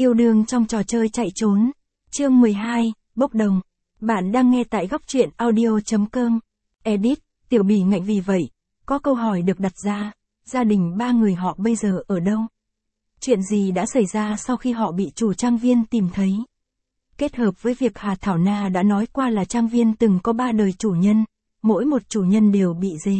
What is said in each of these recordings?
Yêu đương trong trò chơi chạy trốn. Chương 12, bốc đồng. Bạn đang nghe tại góc truyện audio.com. Edit, Tiểu Bỉ ngạnh vì vậy. Có câu hỏi được đặt ra, gia đình ba người họ bây giờ ở đâu? Chuyện gì đã xảy ra sau khi họ bị chủ trang viên tìm thấy? Kết hợp với việc Hà Thảo Na đã nói qua là trang viên từng có 3 đời chủ nhân, mỗi một chủ nhân đều bị dế.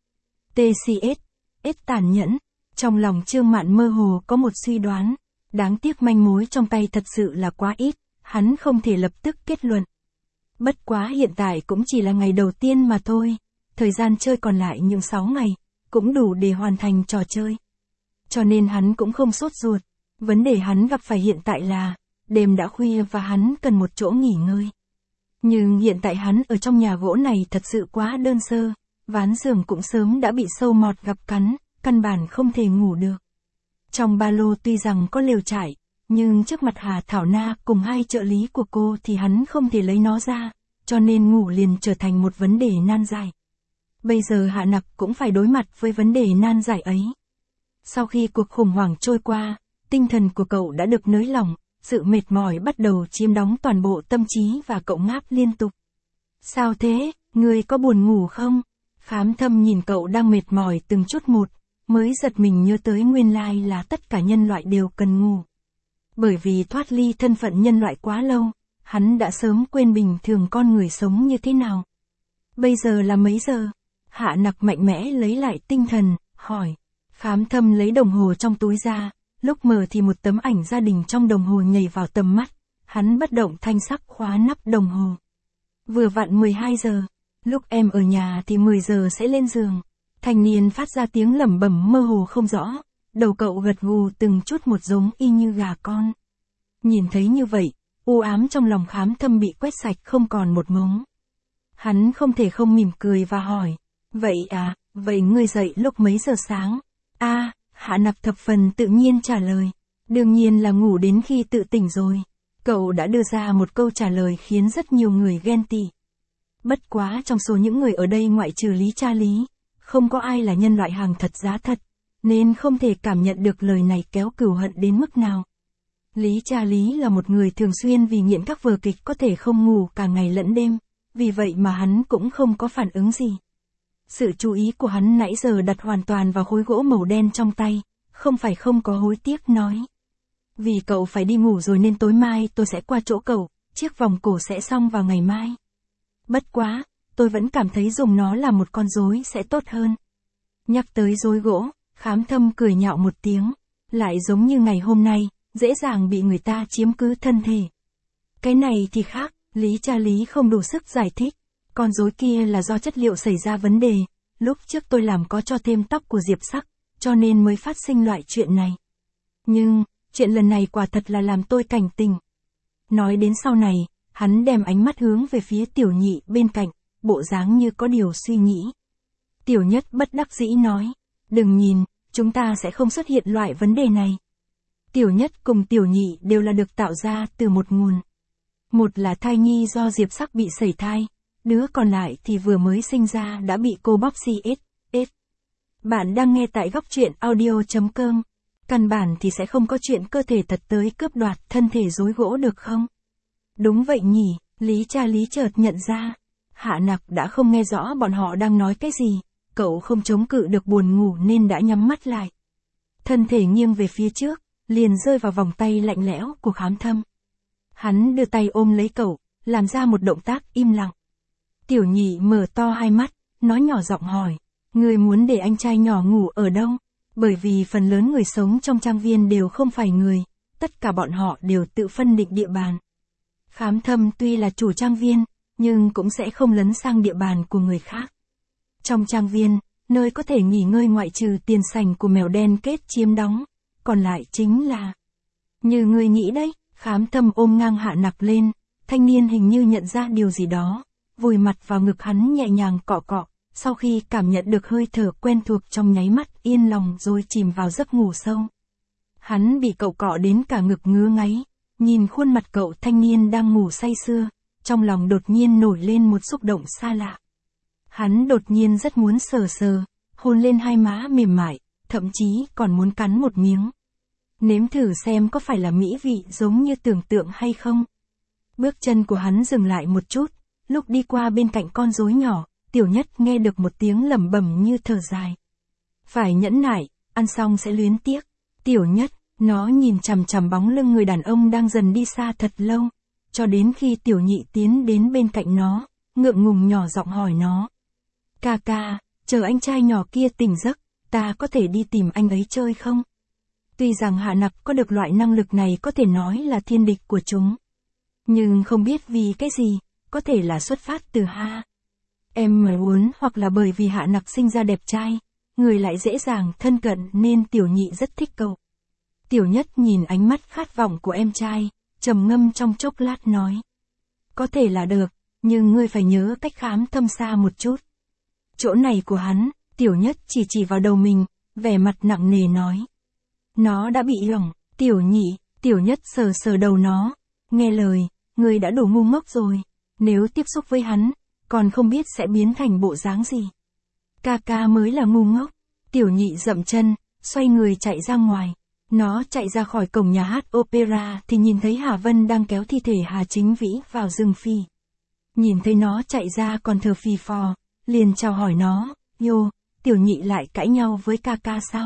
TCS, tàn nhẫn. Trong lòng Trương Mạn mơ hồ có một suy đoán. Đáng tiếc manh mối trong tay thật sự là quá ít, hắn không thể lập tức kết luận. Bất quá hiện tại cũng chỉ là ngày đầu tiên mà thôi, thời gian chơi còn lại những 6 ngày, cũng đủ để hoàn thành trò chơi. Cho nên hắn cũng không sốt ruột, vấn đề hắn gặp phải hiện tại là, đêm đã khuya và hắn cần một chỗ nghỉ ngơi. Nhưng hiện tại hắn ở trong nhà gỗ này thật sự quá đơn sơ, ván giường cũng sớm đã bị sâu mọt gặp cắn, căn bản không thể ngủ được. Trong ba lô tuy rằng có lều trải, nhưng trước mặt Hà Thảo Na cùng hai trợ lý của cô thì hắn không thể lấy nó ra, cho nên ngủ liền trở thành một vấn đề nan giải. Bây giờ Hạ Nặc cũng phải đối mặt với vấn đề nan giải ấy. Sau khi cuộc khủng hoảng trôi qua, tinh thần của cậu đã được nới lỏng, sự mệt mỏi bắt đầu chiếm đóng toàn bộ tâm trí và cậu ngáp liên tục. Sao thế, ngươi có buồn ngủ không? Khám Thâm nhìn cậu đang mệt mỏi từng chút một, mới giật mình nhớ tới nguyên lai là tất cả nhân loại đều cần ngủ. Bởi vì thoát ly thân phận nhân loại quá lâu, hắn đã sớm quên bình thường con người sống như thế nào. Bây giờ là mấy giờ? Hạ Nặc mạnh mẽ lấy lại tinh thần, hỏi. Khám Thâm lấy đồng hồ trong túi ra, lúc mở thì một tấm ảnh gia đình trong đồng hồ nhảy vào tầm mắt, hắn bất động thanh sắc khóa nắp đồng hồ. Vừa vặn 12 giờ, lúc em ở nhà thì 10 giờ sẽ lên giường. Thanh niên phát ra tiếng lẩm bẩm mơ hồ không rõ, đầu cậu gật gù từng chút một giống y như gà con. Nhìn thấy như vậy, u ám trong lòng Khám Thâm bị quét sạch không còn một mống. Hắn không thể không mỉm cười và hỏi, vậy à, vậy ngươi dậy lúc mấy giờ sáng? Hạ Nặc thập phần tự nhiên trả lời, đương nhiên là ngủ đến khi tự tỉnh rồi. Cậu đã đưa ra một câu trả lời khiến rất nhiều người ghen tị. Bất quá trong số những người ở đây ngoại trừ Lý Cha Lý, không có ai là nhân loại hàng thật giá thật, nên không thể cảm nhận được lời này kéo cừu hận đến mức nào. Lý Cha Lý là một người thường xuyên vì nghiện các vở kịch có thể không ngủ cả ngày lẫn đêm, vì vậy mà hắn cũng không có phản ứng gì. Sự chú ý của hắn nãy giờ đặt hoàn toàn vào khối gỗ màu đen trong tay, không phải không có hối tiếc nói. Vì cậu phải đi ngủ rồi nên tối mai tôi sẽ qua chỗ cậu, chiếc vòng cổ sẽ xong vào ngày mai. Bất quá, tôi vẫn cảm thấy dùng nó làm một con rối sẽ tốt hơn. Nhắc tới rối gỗ, Khám Thâm cười nhạo một tiếng, lại giống như ngày hôm nay, dễ dàng bị người ta chiếm cứ thân thể. Cái này thì khác, Lý Cha Lý không đủ sức giải thích. Con rối kia là do chất liệu xảy ra vấn đề, lúc trước tôi làm có cho thêm tóc của Diệp Sắc, cho nên mới phát sinh loại chuyện này. Nhưng, chuyện lần này quả thật là làm tôi cảnh tỉnh. Nói đến sau này, hắn đem ánh mắt hướng về phía Tiểu Nhị bên cạnh, bộ dáng như có điều suy nghĩ. Tiểu Nhất bất đắc dĩ nói, đừng nhìn, chúng ta sẽ không xuất hiện loại vấn đề này. Tiểu Nhất cùng Tiểu Nhị đều là được tạo ra từ một nguồn. Một là thai nhi do Diệp Sắc bị sẩy thai, đứa còn lại thì vừa mới sinh ra đã bị cô bóp CS. Bạn đang nghe tại góc truyện audio.com. Căn bản thì sẽ không có chuyện cơ thể thật tới cướp đoạt thân thể rối gỗ được không? Đúng vậy nhỉ, Lý Cha Lý chợt nhận ra. Hạ Nặc đã không nghe rõ bọn họ đang nói cái gì, cậu không chống cự được buồn ngủ nên đã nhắm mắt lại. Thân thể nghiêng về phía trước, liền rơi vào vòng tay lạnh lẽo của Khám Thâm. Hắn đưa tay ôm lấy cậu, làm ra một động tác im lặng. Tiểu Nhị mở to hai mắt, nói nhỏ giọng hỏi, người muốn để anh trai nhỏ ngủ ở đâu? Bởi vì phần lớn người sống trong trang viên đều không phải người, tất cả bọn họ đều tự phân định địa bàn. Khám Thâm tuy là chủ trang viên, nhưng cũng sẽ không lấn sang địa bàn của người khác. Trong trang viên, nơi có thể nghỉ ngơi ngoại trừ tiền sảnh của mèo đen kết chiếm đóng, còn lại chính là... Như người nghĩ đấy, Khám Thâm ôm ngang Hạ Nặc lên, thanh niên hình như nhận ra điều gì đó, vùi mặt vào ngực hắn nhẹ nhàng cọ cọ, sau khi cảm nhận được hơi thở quen thuộc trong nháy mắt yên lòng rồi chìm vào giấc ngủ sâu. Hắn bị cậu cọ đến cả ngực ngứa ngáy, nhìn khuôn mặt cậu thanh niên đang ngủ say sưa, trong lòng đột nhiên nổi lên một xúc động xa lạ. Hắn đột nhiên rất muốn sờ sờ, hôn lên hai má mềm mại, thậm chí còn muốn cắn một miếng. Nếm thử xem có phải là mỹ vị giống như tưởng tượng hay không. Bước chân của hắn dừng lại một chút, lúc đi qua bên cạnh con rối nhỏ, Tiểu Nhất nghe được một tiếng lẩm bẩm như thở dài. Phải nhẫn nại, ăn xong sẽ luyến tiếc. Tiểu Nhất, nó nhìn chằm chằm bóng lưng người đàn ông đang dần đi xa thật lâu, cho đến khi Tiểu Nhị tiến đến bên cạnh nó, ngượng ngùng nhỏ giọng hỏi nó. Ca ca, chờ anh trai nhỏ kia tỉnh giấc, ta có thể đi tìm anh ấy chơi không? Tuy rằng Hạ Nặc có được loại năng lực này có thể nói là thiên địch của chúng. Nhưng không biết vì cái gì, có thể là xuất phát từ em muốn hoặc là bởi vì Hạ Nặc sinh ra đẹp trai, người lại dễ dàng thân cận nên Tiểu Nhị rất thích cậu. Tiểu Nhất nhìn ánh mắt khát vọng của em trai, trầm ngâm trong chốc lát nói. Có thể là được, nhưng ngươi phải nhớ cách khám thâm xa một chút. Chỗ này của hắn, Tiểu Nhất chỉ vào đầu mình, vẻ mặt nặng nề nói. Nó đã bị lỏng, Tiểu Nhị, Tiểu Nhất sờ đầu nó. Nghe lời, ngươi đã đủ ngu ngốc rồi. Nếu tiếp xúc với hắn, còn không biết sẽ biến thành bộ dáng gì. Ca ca mới là ngu ngốc. Tiểu Nhị dậm chân, xoay người chạy ra ngoài. Nó chạy ra khỏi cổng nhà hát opera thì nhìn thấy Hà Vân đang kéo thi thể Hà Chính Vĩ vào rừng phi. Nhìn thấy nó chạy ra còn thở phì phò, liền chào hỏi nó. Yo, Tiểu Nhị lại cãi nhau với ca ca sao?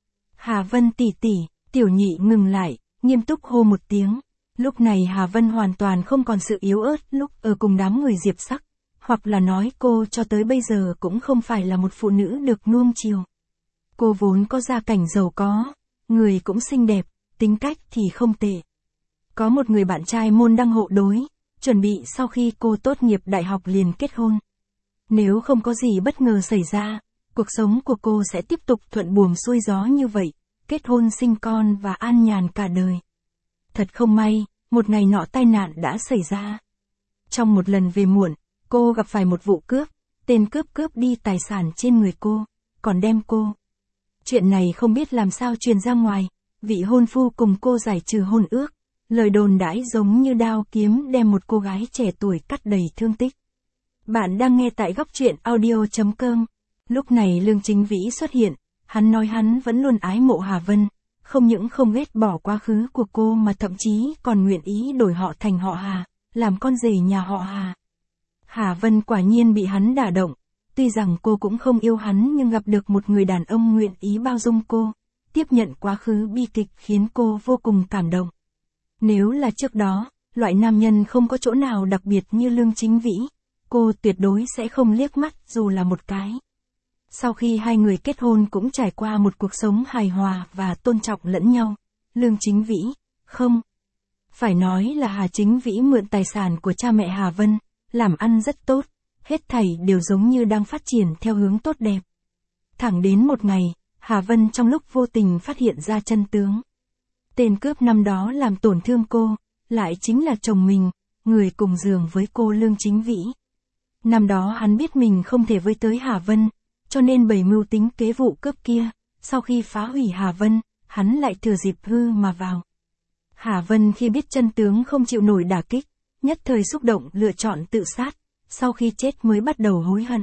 Hà Vân tỷ tỷ, Tiểu Nhị ngừng lại, nghiêm túc hô một tiếng. Lúc này Hà Vân hoàn toàn không còn sự yếu ớt lúc ở cùng đám người Diệp Sắc, hoặc là nói cô cho tới bây giờ cũng không phải là một phụ nữ được nuông chiều. Cô vốn có gia cảnh giàu có, người cũng xinh đẹp, tính cách thì không tệ. Có một người bạn trai môn đăng hộ đối, chuẩn bị sau khi cô tốt nghiệp đại học liền kết hôn. Nếu không có gì bất ngờ xảy ra, cuộc sống của cô sẽ tiếp tục thuận buồm xuôi gió như vậy, kết hôn sinh con và an nhàn cả đời. Thật không may, một ngày nọ tai nạn đã xảy ra. Trong một lần về muộn, cô gặp phải một vụ cướp, tên cướp đi tài sản trên người cô, còn đem cô. Chuyện này không biết làm sao truyền ra ngoài, vị hôn phu cùng cô giải trừ hôn ước, lời đồn đãi giống như đao kiếm đem một cô gái trẻ tuổi cắt đầy thương tích. Bạn đang nghe tại góc truyện audio.com. Lúc này Lương Chính Vĩ xuất hiện, hắn nói hắn vẫn luôn ái mộ Hà Vân, không những không ghét bỏ quá khứ của cô mà thậm chí còn nguyện ý đổi họ thành họ Hà, làm con rể nhà họ Hà. Hà Vân quả nhiên bị hắn đả động, tuy rằng cô cũng không yêu hắn nhưng gặp được một người đàn ông nguyện ý bao dung cô, tiếp nhận quá khứ bi kịch khiến cô vô cùng cảm động. Nếu là trước đó, loại nam nhân không có chỗ nào đặc biệt như Lương Chính Vĩ, cô tuyệt đối sẽ không liếc mắt dù là một cái. Sau khi hai người kết hôn cũng trải qua một cuộc sống hài hòa và tôn trọng lẫn nhau, Lương Chính Vĩ, không. Phải nói là Hà Chính Vĩ mượn tài sản của cha mẹ Hà Vân, làm ăn rất tốt, hết thảy đều giống như đang phát triển theo hướng tốt đẹp. Thẳng đến một ngày, Hà Vân trong lúc vô tình phát hiện ra chân tướng. Tên cướp năm đó làm tổn thương cô, lại chính là chồng mình, người cùng giường với cô Lương Chính Vĩ. Năm đó hắn biết mình không thể với tới Hà Vân, cho nên bày mưu tính kế vụ cướp kia, sau khi phá hủy Hà Vân, hắn lại thừa dịp hư mà vào. Hà Vân khi biết chân tướng không chịu nổi đả kích, nhất thời xúc động lựa chọn tự sát, sau khi chết mới bắt đầu hối hận.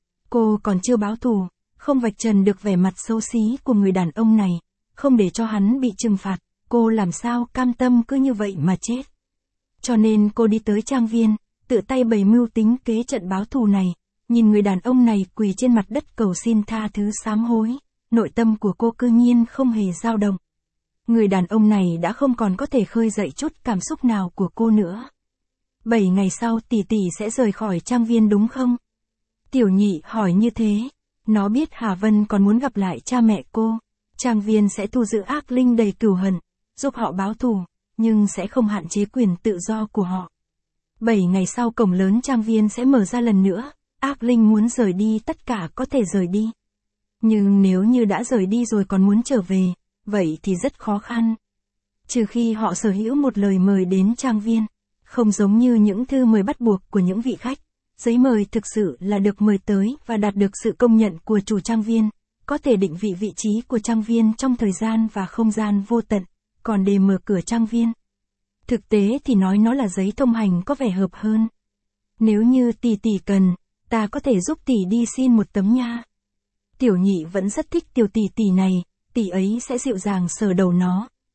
Cô còn chưa báo thù, không vạch trần được vẻ mặt xấu xí của người đàn ông này, không để cho hắn bị trừng phạt, cô làm sao cam tâm cứ như vậy mà chết. Cho nên cô đi tới trang viên, tự tay bày mưu tính kế trận báo thù này, nhìn người đàn ông này quỳ trên mặt đất cầu xin tha thứ sám hối, nội tâm của cô cư nhiên không hề dao động. Người đàn ông này đã không còn có thể khơi dậy chút cảm xúc nào của cô nữa. 7 ngày sau tỷ tỷ sẽ rời khỏi trang viên đúng không? Tiểu Nhị hỏi như thế, nó biết Hà Vân còn muốn gặp lại cha mẹ cô, trang viên sẽ thu giữ ác linh đầy cừu hận, giúp họ báo thù, nhưng sẽ không hạn chế quyền tự do của họ. 7 ngày sau cổng lớn trang viên sẽ mở ra lần nữa, ác linh muốn rời đi tất cả có thể rời đi. Nhưng nếu như đã rời đi rồi còn muốn trở về, vậy thì rất khó khăn. Trừ khi họ sở hữu một lời mời đến trang viên, không giống như những thư mời bắt buộc của những vị khách. Giấy mời thực sự là được mời tới và đạt được sự công nhận của chủ trang viên, có thể định vị vị trí của trang viên trong thời gian và không gian vô tận, còn để mở cửa trang viên. Thực tế thì nói nó là giấy thông hành có vẻ hợp hơn. Nếu như tỷ tỷ cần, ta có thể giúp tỷ đi xin một tấm nha. Tiểu Nhị vẫn rất thích tiểu tỷ tỷ này, tỷ ấy sẽ dịu dàng sờ đầu nó,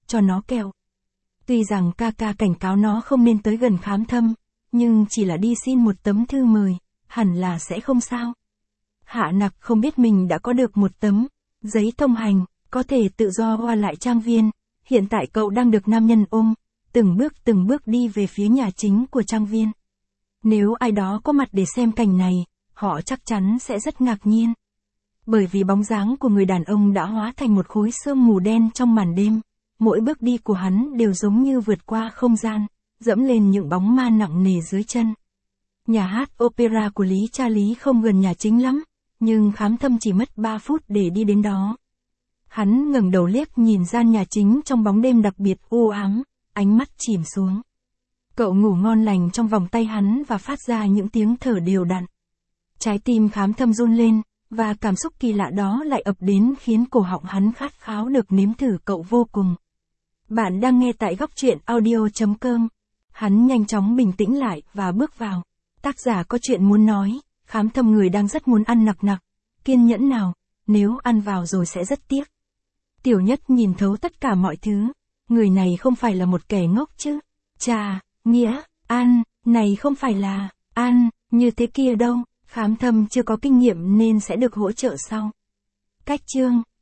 cho nó kẹo. Tuy rằng ca ca cảnh cáo nó không nên tới gần Khám Thâm, nhưng chỉ là đi xin một tấm thư mời, hẳn là sẽ không sao. Hạ Nặc không biết mình đã có được một tấm giấy thông hành, có thể tự do qua lại trang viên. Hiện tại cậu đang được nam nhân ôm, từng bước đi về phía nhà chính của trang viên. Nếu ai đó có mặt để xem cảnh này, họ chắc chắn sẽ rất ngạc nhiên. Bởi vì bóng dáng của người đàn ông đã hóa thành một khối sương mù đen trong màn đêm. Mỗi bước đi của hắn đều giống như vượt qua không gian, dẫm lên những bóng ma nặng nề dưới chân. Nhà hát opera của Lý Cha Lý không gần nhà chính lắm, nhưng Khám Thâm chỉ mất 3 phút để đi đến đó. Hắn ngẩng đầu liếc nhìn gian nhà chính trong bóng đêm đặc biệt u ám, ánh mắt chìm xuống. Cậu ngủ ngon lành trong vòng tay hắn và phát ra những tiếng thở đều đặn. Trái tim Khám Thâm run lên, và cảm xúc kỳ lạ đó lại ập đến khiến cổ họng hắn khát khao được nếm thử cậu vô cùng. Bạn đang nghe tại Góc Truyện Audio.com. Hắn nhanh chóng bình tĩnh lại và bước vào. Tác giả có chuyện muốn nói, Khám Thâm người đang rất muốn ăn nặc nặc. Kiên nhẫn nào, nếu ăn vào rồi sẽ rất tiếc. Tiểu Nhất nhìn thấu tất cả mọi thứ. Người này không phải là một kẻ ngốc chứ. Chà, nghĩa, ăn, này không phải là, ăn, như thế kia đâu. Khám Thâm chưa có kinh nghiệm nên sẽ được hỗ trợ sau. Cách chương